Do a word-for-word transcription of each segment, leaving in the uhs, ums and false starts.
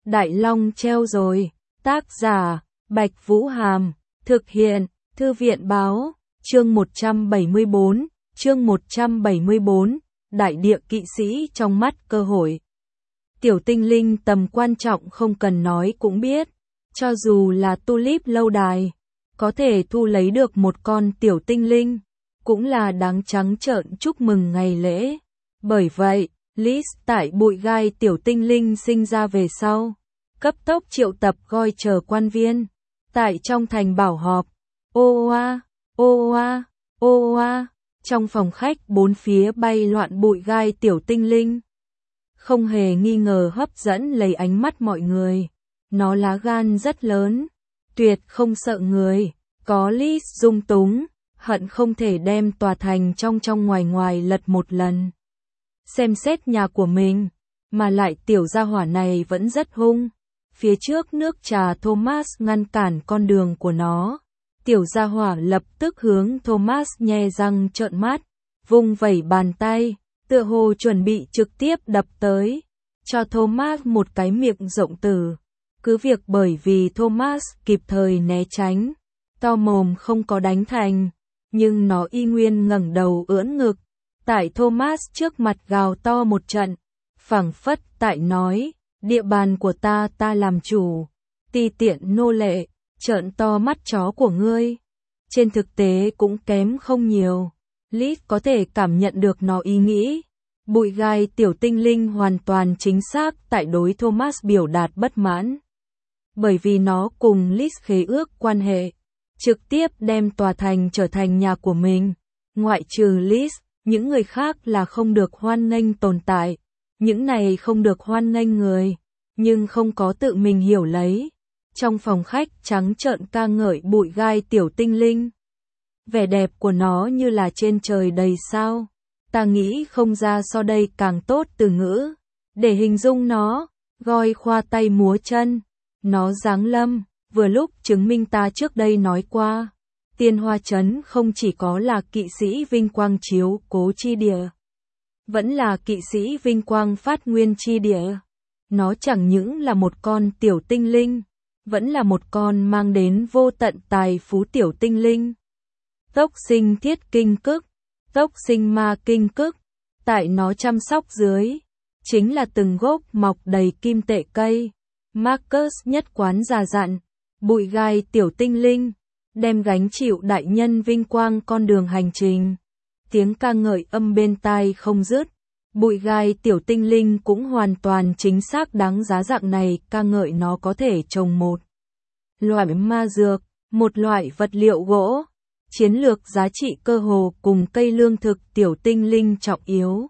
Đại Long treo rồi. Tác giả, Bạch Vũ Hàm. Thực hiện, Thư viện Báo. Chương một trăm bảy mươi bốn. Chương một trăm bảy mươi bốn. Đại địa kỵ sĩ trong mắt cơ hội. Tiểu tinh linh tầm quan trọng không cần nói cũng biết. Cho dù là Tulip lâu đài, có thể thu lấy được một con tiểu tinh linh, cũng là đáng trắng trợn chúc mừng ngày lễ. Bởi vậy, Liz tại bụi gai tiểu tinh linh sinh ra về sau, cấp tốc triệu tập goi chờ quan viên. Tại trong thành bảo họp, ô oa, ô oa, ô oa, trong phòng khách bốn phía bay loạn bụi gai tiểu tinh linh. Không hề nghi ngờ hấp dẫn lấy ánh mắt mọi người. Nó lá gan rất lớn, tuyệt không sợ người, có Liz dung túng, hận không thể đem tòa thành trong trong ngoài ngoài lật một lần. Xem xét nhà của mình, mà lại tiểu gia hỏa này vẫn rất hung. Phía trước nước trà Thomas ngăn cản con đường của nó. Tiểu gia hỏa lập tức hướng Thomas nhe răng trợn mắt, vung vẩy bàn tay, tựa hồ chuẩn bị trực tiếp đập tới, cho Thomas một cái miệng rộng tử. Cứ việc bởi vì Thomas kịp thời né tránh, to mồm không có đánh thành, nhưng nó y nguyên ngẩng đầu ưỡn ngực, tại Thomas trước mặt gào to một trận, phảng phất tại nói, địa bàn của ta ta làm chủ, ti tiện nô lệ, trợn to mắt chó của ngươi. Trên thực tế cũng kém không nhiều, Liz có thể cảm nhận được nó ý nghĩ. Bụi gai tiểu tinh linh hoàn toàn chính xác tại đối Thomas biểu đạt bất mãn. Bởi vì nó cùng Liz khế ước quan hệ, trực tiếp đem tòa thành trở thành nhà của mình. Ngoại trừ Liz, những người khác là không được hoan nghênh tồn tại. Những này không được hoan nghênh người, nhưng không có tự mình hiểu lấy. Trong phòng khách trắng trợn ca ngợi bụi gai tiểu tinh linh. Vẻ đẹp của nó như là trên trời đầy sao. Ta nghĩ không ra so đây càng tốt từ ngữ để hình dung nó. Goi khoa tay múa chân, nó giáng lâm, vừa lúc chứng minh ta trước đây nói qua. Tiên Hoa Trấn không chỉ có là kỵ sĩ vinh quang chiếu cố chi địa, vẫn là kỵ sĩ vinh quang phát nguyên chi địa. Nó chẳng những là một con tiểu tinh linh, vẫn là một con mang đến vô tận tài phú tiểu tinh linh. Tốc sinh thiết kinh cức, tốc sinh ma kinh cức, tại nó chăm sóc dưới, chính là từng gốc mọc đầy kim tệ cây. Marcus nhất quán già dặn, bụi gai tiểu tinh linh, đem gánh chịu đại nhân vinh quang con đường hành trình. Tiếng ca ngợi âm bên tai không dứt, bụi gai tiểu tinh linh cũng hoàn toàn chính xác đáng giá dạng này ca ngợi nó có thể trồng một loại ma dược, một loại vật liệu gỗ. Chiến lược giá trị cơ hồ cùng cây lương thực tiểu tinh linh trọng yếu.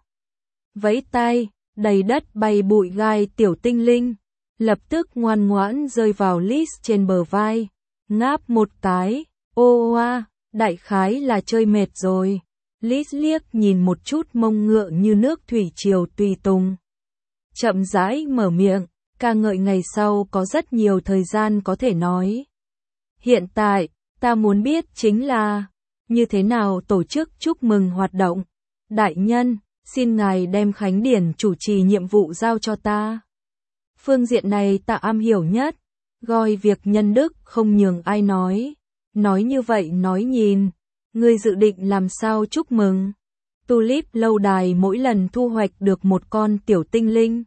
Vẫy tay, đầy đất bay bụi gai tiểu tinh linh, lập tức ngoan ngoãn rơi vào Liz trên bờ vai, ngáp một cái, ô oa, đại khái là chơi mệt rồi. Liz liếc nhìn một chút mông ngựa như nước thủy triều tùy tùng. Chậm rãi mở miệng, ca ngợi ngày sau có rất nhiều thời gian có thể nói. Hiện tại, ta muốn biết chính là, như thế nào tổ chức chúc mừng hoạt động. Đại nhân, xin ngài đem khánh điển chủ trì nhiệm vụ giao cho ta. Phương diện này ta am hiểu nhất, gọi việc nhân đức không nhường ai nói. Nói như vậy nói nhìn, ngươi dự định làm sao chúc mừng. Tulip lâu đài mỗi lần thu hoạch được một con tiểu tinh linh,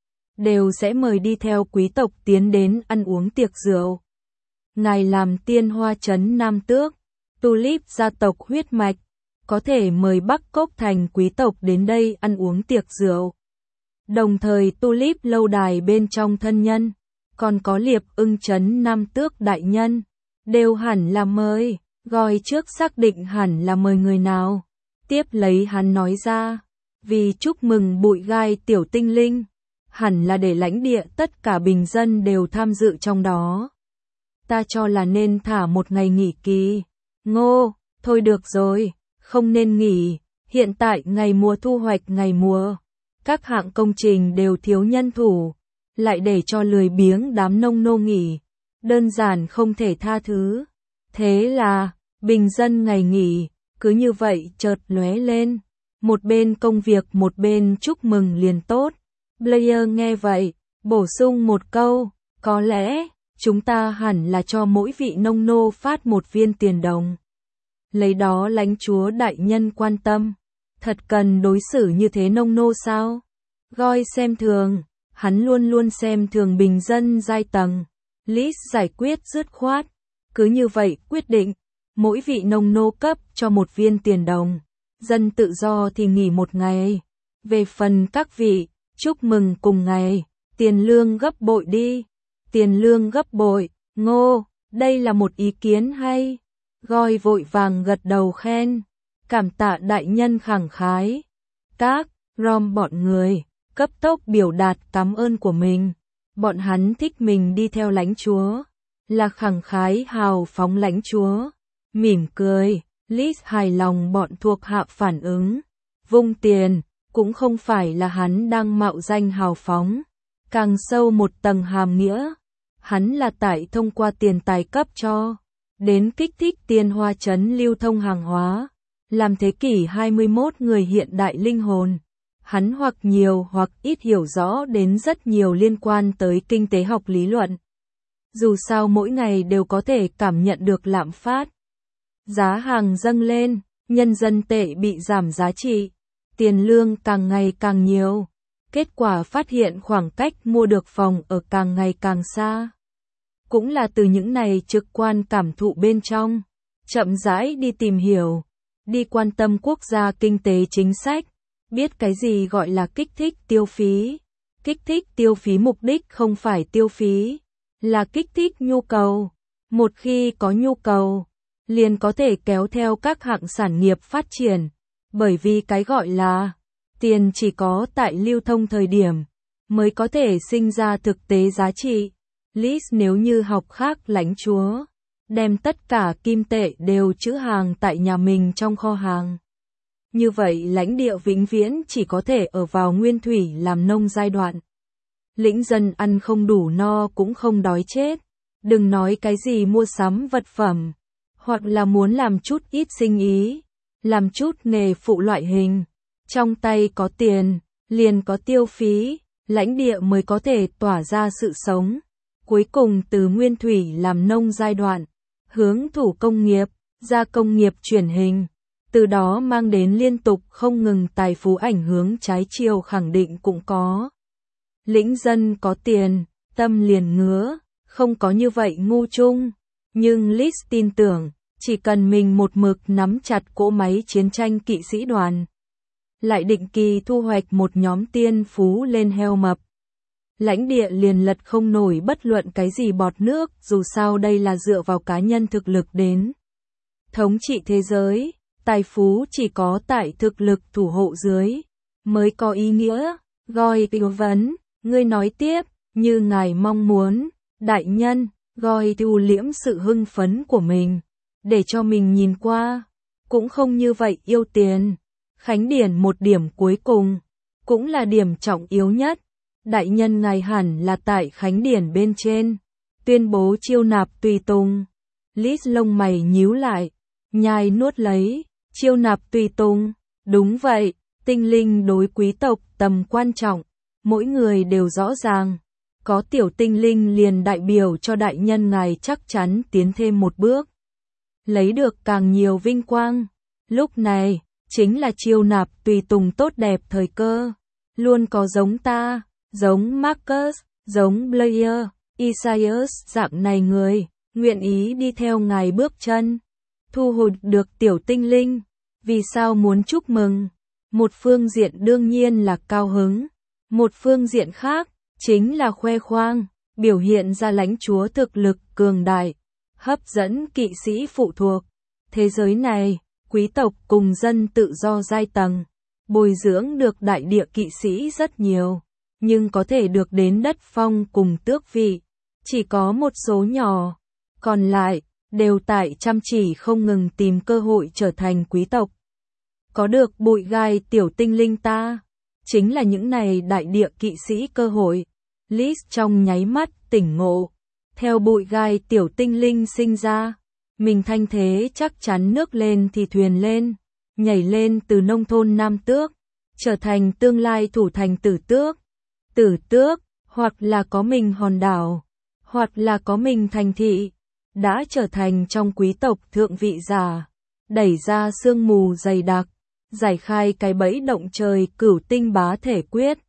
đều sẽ mời đi theo quý tộc tiến đến ăn uống tiệc rượu. Ngài làm Tiên Hoa Trấn Nam Tước, Tulip gia tộc huyết mạch, có thể mời Bắc Cốc thành quý tộc đến đây ăn uống tiệc rượu. Đồng thời Tulip lâu đài bên trong thân nhân, còn có Liệp Ưng Trấn Nam Tước đại nhân, đều hẳn là mời, gọi trước xác định hẳn là mời người nào. Tiếp lấy hắn nói ra, vì chúc mừng bụi gai tiểu tinh linh, hẳn là để lãnh địa tất cả bình dân đều tham dự trong đó. Ta cho là nên thả một ngày nghỉ kỳ. Ngô, thôi được rồi, không nên nghỉ, hiện tại ngày mùa thu hoạch ngày mùa, các hạng công trình đều thiếu nhân thủ, lại để cho lười biếng đám nông nô nghỉ, đơn giản không thể tha thứ. Thế là, bình dân ngày nghỉ, cứ như vậy chợt lóe lên, một bên công việc một bên chúc mừng liền tốt. Blair nghe vậy, Bổ sung một câu, có lẽ, chúng ta hẳn là cho mỗi vị nông nô phát một viên tiền đồng. Lấy đó lãnh chúa đại nhân quan tâm. Thật cần đối xử như thế nông nô sao? Goi xem thường, hắn luôn luôn xem thường bình dân giai tầng. Lis giải quyết dứt khoát. Cứ như vậy quyết định, mỗi vị nông nô cấp cho một viên tiền đồng. Dân tự do thì nghỉ một ngày. Về phần các vị, chúc mừng cùng ngày, tiền lương gấp bội đi. Tiền lương gấp bội, Ngô, đây là một ý kiến hay. Goi vội vàng gật đầu khen. Cảm tạ đại nhân khẳng khái. Các, rom bọn người, cấp tốc biểu đạt cảm ơn của mình. Bọn hắn thích mình đi theo lãnh chúa. Là khẳng khái hào phóng lãnh chúa. Mỉm cười, Lis hài lòng bọn thuộc hạ phản ứng. Vung tiền, cũng không phải là hắn đang mạo danh hào phóng. Càng sâu một tầng hàm nghĩa. Hắn là tại thông qua tiền tài cấp cho. Đến kích thích tiền hoa trấn lưu thông hàng hóa. Làm thế kỷ hai mươi mốt người hiện đại linh hồn. Hắn hoặc nhiều hoặc ít hiểu rõ đến rất nhiều liên quan tới kinh tế học lý luận. Dù sao mỗi ngày đều có thể cảm nhận được lạm phát. Giá hàng dâng lên, nhân dân tệ bị giảm giá trị, tiền lương càng ngày càng nhiều. Kết quả phát hiện khoảng cách mua được phòng ở càng ngày càng xa. Cũng là từ những này trực quan cảm thụ bên trong, chậm rãi đi tìm hiểu, đi quan tâm quốc gia kinh tế chính sách, biết cái gì gọi là kích thích tiêu phí. Kích thích tiêu phí mục đích không phải tiêu phí, là kích thích nhu cầu. Một khi có nhu cầu, liền có thể kéo theo các hạng sản nghiệp phát triển, bởi vì cái gọi là tiền chỉ có tại lưu thông thời điểm mới có thể sinh ra thực tế giá trị. Lis nếu như học khác lãnh chúa, đem tất cả kim tệ đều trữ hàng tại nhà mình trong kho hàng. Như vậy lãnh địa vĩnh viễn chỉ có thể ở vào nguyên thủy làm nông giai đoạn. Lĩnh dân ăn không đủ no cũng không đói chết, đừng nói cái gì mua sắm vật phẩm, hoặc là muốn làm chút ít sinh ý, làm chút nghề phụ loại hình. Trong tay có tiền, liền có tiêu phí, lãnh địa mới có thể tỏa ra sự sống. Cuối cùng từ nguyên thủy làm nông giai đoạn, hướng thủ công nghiệp, gia công nghiệp chuyển hình, từ đó mang đến liên tục không ngừng tài phú ảnh hướng trái chiều khẳng định cũng có. Lĩnh dân có tiền, tâm liền ngứa, không có như vậy ngu chung. Nhưng Lis tin tưởng, chỉ cần mình một mực nắm chặt cỗ máy chiến tranh kỵ sĩ đoàn, lại định kỳ thu hoạch một nhóm tiên phú lên heo mập, lãnh địa liền lật không nổi bất luận cái gì bọt nước, dù sao đây là dựa vào cá nhân thực lực đến thống trị thế giới, tài phú chỉ có tại thực lực thủ hộ dưới mới có ý nghĩa. Goi tư vấn, ngươi nói tiếp, như ngài mong muốn, đại nhân. Goi thu liễm sự hưng phấn của mình, để cho mình nhìn qua, cũng không như vậy yêu tiền. Khánh điển một điểm cuối cùng, cũng là điểm trọng yếu nhất. Đại nhân ngài hẳn là tại khánh điển bên trên, tuyên bố chiêu nạp tùy tùng. Lis lông mày nhíu lại, nhai nuốt lấy, chiêu nạp tùy tùng, đúng vậy, tinh linh đối quý tộc tầm quan trọng, mỗi người đều rõ ràng. Có tiểu tinh linh liền đại biểu cho đại nhân ngài chắc chắn tiến thêm một bước, lấy được càng nhiều vinh quang. Lúc này, chính là chiêu nạp tùy tùng tốt đẹp thời cơ. Luôn có giống ta, giống Marcus, giống Blair, Isaias dạng này người, nguyện ý đi theo ngài bước chân. Thu hút được tiểu tinh linh, vì sao muốn chúc mừng? Một phương diện đương nhiên là cao hứng, một phương diện khác, chính là khoe khoang, biểu hiện ra lãnh chúa thực lực cường đại, hấp dẫn kỵ sĩ phụ thuộc. Thế giới này, quý tộc cùng dân tự do giai tầng, bồi dưỡng được đại địa kỵ sĩ rất nhiều, nhưng có thể được đến đất phong cùng tước vị, chỉ có một số nhỏ, còn lại, đều tại chăm chỉ không ngừng tìm cơ hội trở thành quý tộc. Có được bụi gai tiểu tinh linh ta, chính là những này đại địa kỵ sĩ cơ hội. Lis trong nháy mắt tỉnh ngộ, theo bụi gai tiểu tinh linh sinh ra, mình thanh thế chắc chắn nước lên thì thuyền lên, nhảy lên từ nông thôn nam tước, trở thành tương lai thủ thành tử tước. Tử tước, hoặc là có mình hòn đảo, hoặc là có mình thành thị, đã trở thành trong quý tộc thượng vị giả, đẩy ra sương mù dày đặc, giải khai cái bẫy động trời cửu tinh bá thể quyết.